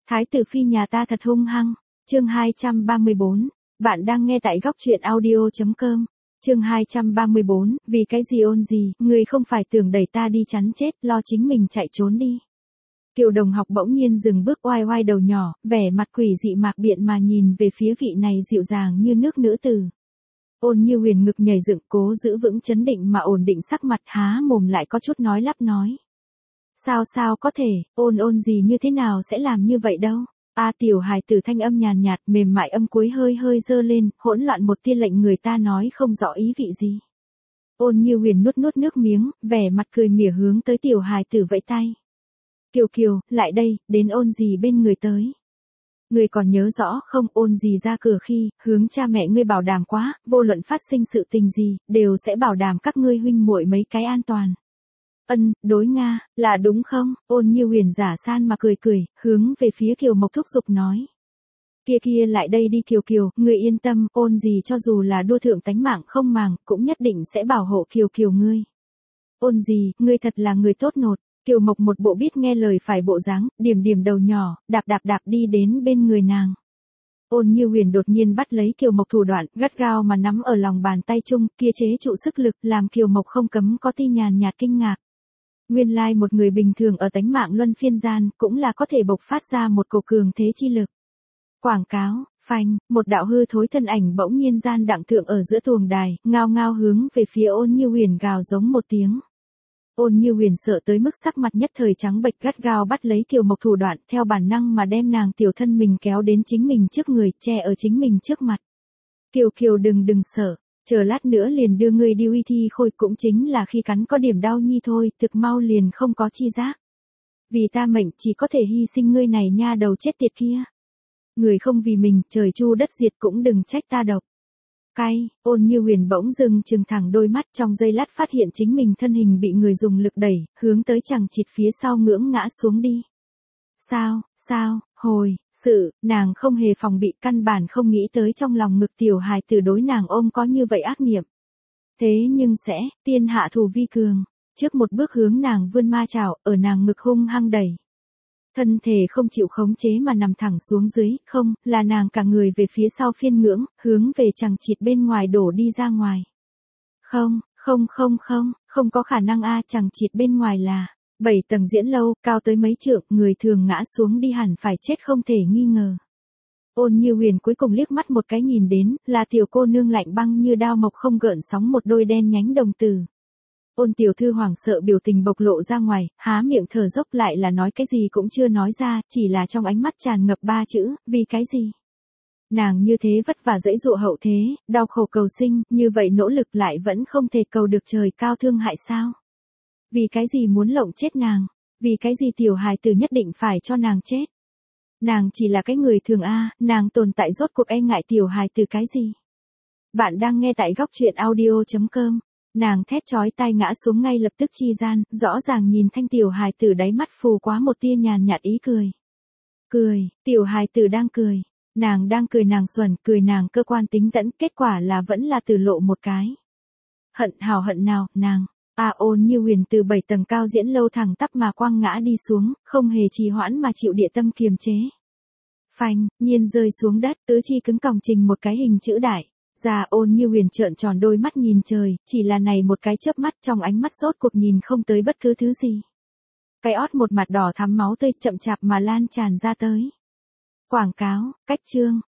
Thái tử phi nhà ta thật hung hăng. Chương 234. Bạn đang nghe tại góc truyện audio.com. Chương 234. Vì cái gì ôn gì, người không phải tưởng đẩy ta đi chắn chết, lo chính mình chạy trốn đi. Kiều Đồng Học bỗng nhiên dừng bước, oai oai đầu nhỏ, vẻ mặt quỷ dị mạc biện mà nhìn về phía vị này dịu dàng như nước nữ tử. Ôn Như Huyền ngực nhảy dựng, cố giữ vững chấn định mà ổn định sắc mặt, há mồm lại có chút nói lắp nói. Sao có thể, ôn gì như thế nào sẽ làm như vậy đâu. Tiểu hài tử thanh âm nhàn nhạt, mềm mại, âm cuối hơi hơi dơ lên, hỗn loạn một tia lệnh người ta nói không rõ ý vị gì. Ôn Như Huyền nuốt nước miếng, vẻ mặt cười mỉa hướng tới tiểu hài tử vẫy tay. Kiều, lại đây, đến ôn gì bên người tới. Ngươi còn nhớ rõ không, ôn gì ra cửa khi, hướng cha mẹ ngươi bảo đảm quá, vô luận phát sinh sự tình gì, đều sẽ bảo đảm các ngươi huynh muội mấy cái an toàn. Đối Nga, là đúng không? Ôn Như Huyền giả san mà cười, hướng về phía Kiều Mộc thúc giục nói. Kia lại đây đi Kiều, ngươi yên tâm, ôn gì cho dù là đua thượng tánh mạng không màng, cũng nhất định sẽ bảo hộ Kiều ngươi. Ôn gì, ngươi thật là người tốt nột. Kiều Mộc một bộ biết nghe lời phải bộ dáng, điểm đầu nhỏ, đạp đi đến bên người nàng. Ôn Như Huyền đột nhiên bắt lấy Kiều Mộc thủ đoạn, gắt gao mà nắm ở lòng bàn tay chung, kia chế trụ sức lực, làm Kiều Mộc không cấm có tia nhàn nhạt kinh ngạc. Nguyên lai một người bình thường ở tánh mạng luân phiên gian, cũng là có thể bộc phát ra một cổ cường thế chi lực. Quảng cáo, phanh, một đạo hư thối thân ảnh bỗng nhiên gian đặng thượng ở giữa tuồng đài, ngao hướng về phía Ôn Như Huyền gào giống một tiếng. Ôn Như Huyền sợ tới mức sắc mặt nhất thời trắng bệch, gắt gao bắt lấy Kiều Mộc thủ đoạn, theo bản năng mà đem nàng tiểu thân mình kéo đến chính mình trước người, che ở chính mình trước mặt. Kiều đừng sợ, chờ lát nữa liền đưa ngươi đi uy thi khôi, cũng chính là khi cắn có điểm đau nhi thôi, thực mau liền không có chi giác. Vì ta mệnh chỉ có thể hy sinh ngươi này nha đầu chết tiệt kia. Người không vì mình, trời chu đất diệt cũng đừng trách ta độc. Ôn Như Huyền bỗng dưng trừng thẳng đôi mắt, trong giây lát phát hiện chính mình thân hình bị người dùng lực đẩy, hướng tới chằng chịt phía sau ngưỡng ngã xuống đi. Nàng không hề phòng bị, căn bản không nghĩ tới trong lòng ngực tiểu hài tử đối nàng ôm có như vậy ác niệm. Thế nhưng tiên hạ thủ vi cường, trước một bước hướng nàng vươn ma chảo, ở nàng ngực hung hăng đẩy. Thân thể không chịu khống chế mà nằm thẳng xuống dưới, không, là nàng cả người về phía sau phiên ngưỡng, hướng về chằng chịt bên ngoài đổ đi ra ngoài. Không có khả năng chằng chịt bên ngoài là 7 tầng diễn lâu, cao tới mấy trượng, người thường ngã xuống đi hẳn phải chết không thể nghi ngờ. Ôn Như Huyền cuối cùng liếc mắt một cái nhìn đến, là tiểu cô nương lạnh băng như đao mộc không gợn sóng một đôi đen nhánh đồng tử. Ôn tiểu thư hoảng sợ biểu tình bộc lộ ra ngoài, há miệng thở dốc, lại là nói cái gì cũng chưa nói ra, chỉ là trong ánh mắt tràn ngập 3 chữ, vì cái gì. Nàng như thế vất vả dãy dụa hậu thế, đau khổ cầu sinh, như vậy nỗ lực lại vẫn không thể cầu được trời cao thương hại sao. Vì cái gì muốn lộng chết nàng, vì cái gì tiểu hài tử nhất định phải cho nàng chết. Nàng chỉ là cái người thường nàng tồn tại rốt cuộc e ngại tiểu hài tử cái gì. Bạn đang nghe tại góc truyện audio.com. Nàng thét chói tai ngã xuống ngay lập tức chi gian, rõ ràng nhìn thanh tiểu hài tử đáy mắt phù quá một tia nhàn nhạt ý cười. Tiểu hài tử đang cười. Nàng đang cười, nàng xuẩn, cười nàng cơ quan tính tẫn, kết quả là vẫn là từ lộ một cái. Hận nào, nàng. Ôn Như Huyền từ 7 tầng cao diễn lâu thẳng tắp mà quăng ngã đi xuống, không hề trì hoãn mà chịu địa tâm kiềm chế. Phanh, nhiên rơi xuống đất, tứ chi cứng còng trình một cái hình chữ đại. Ôn Như Huyền trợn tròn đôi mắt nhìn trời, chỉ là này một cái chớp mắt, trong ánh mắt sốt cuộc nhìn không tới bất cứ thứ gì. Cái ót một mặt đỏ thắm máu tươi chậm chạp mà lan tràn ra tới. Quảng cáo, cách chương,